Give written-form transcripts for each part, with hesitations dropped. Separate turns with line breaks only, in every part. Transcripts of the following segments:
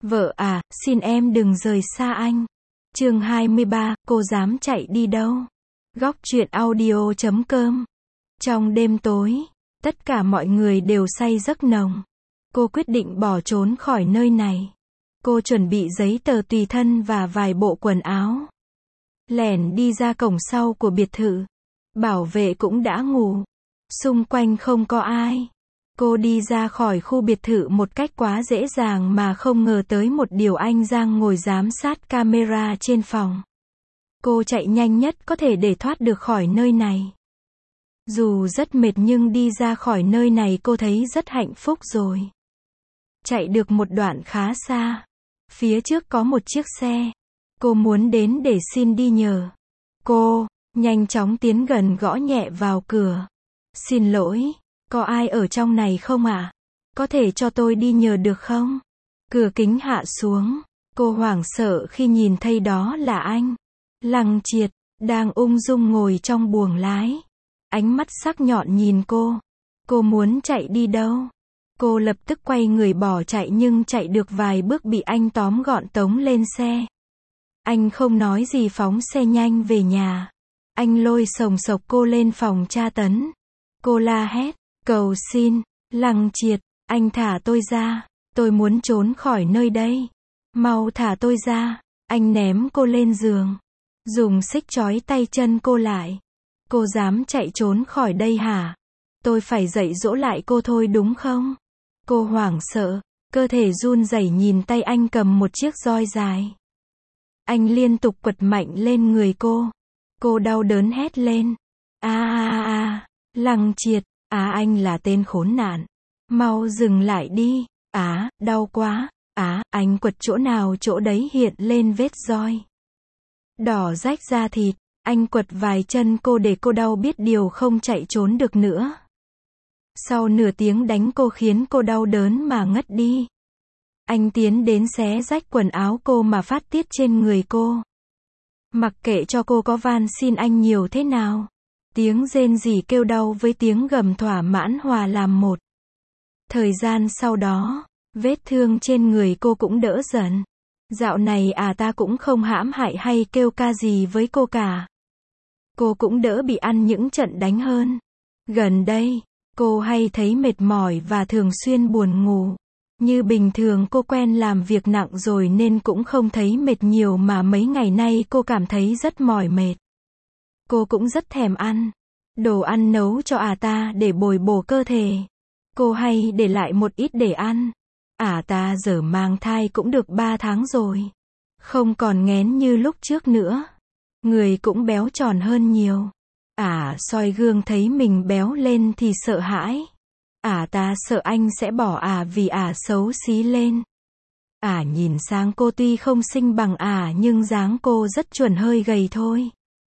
Vợ à, xin em đừng rời xa anh. Chương 23, cô dám chạy đi đâu? Góc truyện audio.com. Trong đêm tối, tất cả mọi người đều say giấc nồng. Cô quyết định bỏ trốn khỏi nơi này. Cô chuẩn bị giấy tờ tùy thân và vài bộ quần áo. Lẻn đi ra cổng sau của biệt thự. Bảo vệ cũng đã ngủ. Xung quanh không có ai. Cô đi ra khỏi khu biệt thự một cách quá dễ dàng mà không ngờ tới một điều, anh Giang ngồi giám sát camera trên phòng. Cô chạy nhanh nhất có thể để thoát được khỏi nơi này. Dù rất mệt nhưng đi ra khỏi nơi này cô thấy rất hạnh phúc rồi. Chạy được một đoạn khá xa. Phía trước có một chiếc xe. Cô muốn đến để xin đi nhờ. Cô nhanh chóng tiến gần gõ nhẹ vào cửa. Xin lỗi, có ai ở trong này không ạ? Có thể cho tôi đi nhờ được không? Cửa kính hạ xuống. Cô hoảng sợ khi nhìn thấy đó là anh Lăng Triệt, đang ung dung ngồi trong buồng lái. Ánh mắt sắc nhọn nhìn cô. Cô muốn chạy đi đâu? Cô lập tức quay người bỏ chạy nhưng chạy được vài bước bị anh tóm gọn tống lên xe. Anh không nói gì phóng xe nhanh về nhà. Anh lôi sồng sộc cô lên phòng tra tấn. Cô la hét, cầu xin, Lăng Triệt, anh thả tôi ra. Tôi muốn trốn khỏi nơi đây. Mau thả tôi ra. Anh ném cô lên giường. Dùng xích trói tay chân cô lại. Cô dám chạy trốn khỏi đây hả? Tôi phải dạy dỗ lại cô thôi đúng không? Cô hoảng sợ, cơ thể run rẩy nhìn tay anh cầm một chiếc roi dài. Anh liên tục quật mạnh lên người cô. Cô đau đớn hét lên. Lăng Triệt, anh là tên khốn nạn. Mau dừng lại đi. Đau quá. Anh quật chỗ nào chỗ đấy hiện lên vết roi. Đỏ rách da thịt. Anh quật vài chân cô để cô đau biết điều không chạy trốn được nữa. Sau nửa tiếng đánh cô khiến cô đau đớn mà ngất đi. Anh tiến đến xé rách quần áo cô mà phát tiết trên người cô. Mặc kệ cho cô có van xin anh nhiều thế nào. Tiếng rên rỉ kêu đau với tiếng gầm thỏa mãn hòa làm một. Thời gian sau đó, vết thương trên người cô cũng đỡ dần. Dạo này ta cũng không hãm hại hay kêu ca gì với cô cả. Cô cũng đỡ bị ăn những trận đánh hơn. Gần đây, cô hay thấy mệt mỏi và thường xuyên buồn ngủ. Như bình thường cô quen làm việc nặng rồi nên cũng không thấy mệt nhiều mà mấy ngày nay cô cảm thấy rất mỏi mệt. Cô cũng rất thèm ăn. Đồ ăn nấu cho ta để bồi bổ cơ thể. Cô hay để lại một ít để ăn. Ta giờ mang thai cũng được 3 tháng rồi. Không còn nghén như lúc trước nữa. Người cũng béo tròn hơn nhiều. Soi gương thấy mình béo lên thì sợ hãi. Ta sợ anh sẽ bỏ vì xấu xí lên. Nhìn sang cô tuy không xinh bằng nhưng dáng cô rất chuẩn, hơi gầy thôi.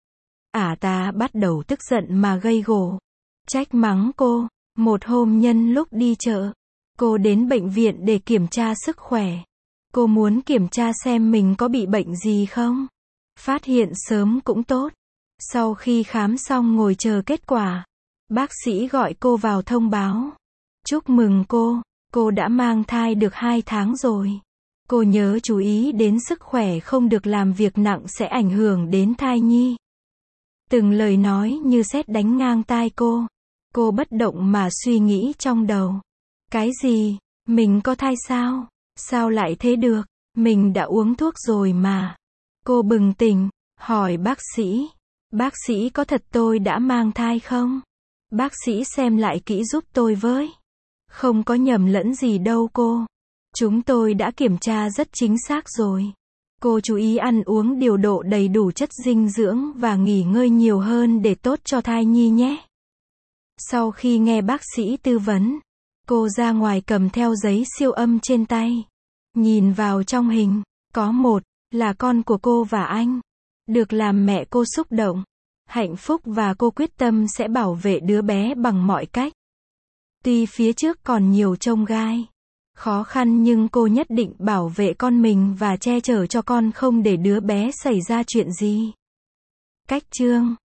Ta bắt đầu tức giận mà gây gổ. Trách mắng cô. Một hôm nhân lúc đi chợ, cô đến bệnh viện để kiểm tra sức khỏe. Cô muốn kiểm tra xem mình có bị bệnh gì không. Phát hiện sớm cũng tốt. Sau khi khám xong ngồi chờ kết quả, bác sĩ gọi cô vào thông báo. Chúc mừng cô đã mang thai được 2 tháng rồi. Cô nhớ chú ý đến sức khỏe, không được làm việc nặng sẽ ảnh hưởng đến thai nhi. Từng lời nói như sét đánh ngang tai cô. Cô bất động mà suy nghĩ trong đầu. Cái gì? Mình có thai sao? Sao lại thế được? Mình đã uống thuốc rồi mà. Cô bừng tỉnh, hỏi bác sĩ. Bác sĩ có thật tôi đã mang thai không? Bác sĩ xem lại kỹ giúp tôi với. Không có nhầm lẫn gì đâu cô. Chúng tôi đã kiểm tra rất chính xác rồi. Cô chú ý ăn uống điều độ đầy đủ chất dinh dưỡng và nghỉ ngơi nhiều hơn để tốt cho thai nhi nhé. Sau khi nghe bác sĩ tư vấn, cô ra ngoài cầm theo giấy siêu âm trên tay. Nhìn vào trong hình, có một là con của cô và anh. Được làm mẹ cô xúc động, hạnh phúc và cô quyết tâm sẽ bảo vệ đứa bé bằng mọi cách. Tuy phía trước còn nhiều chông gai, khó khăn nhưng cô nhất định bảo vệ con mình và che chở cho con không để đứa bé xảy ra chuyện gì. Cách chương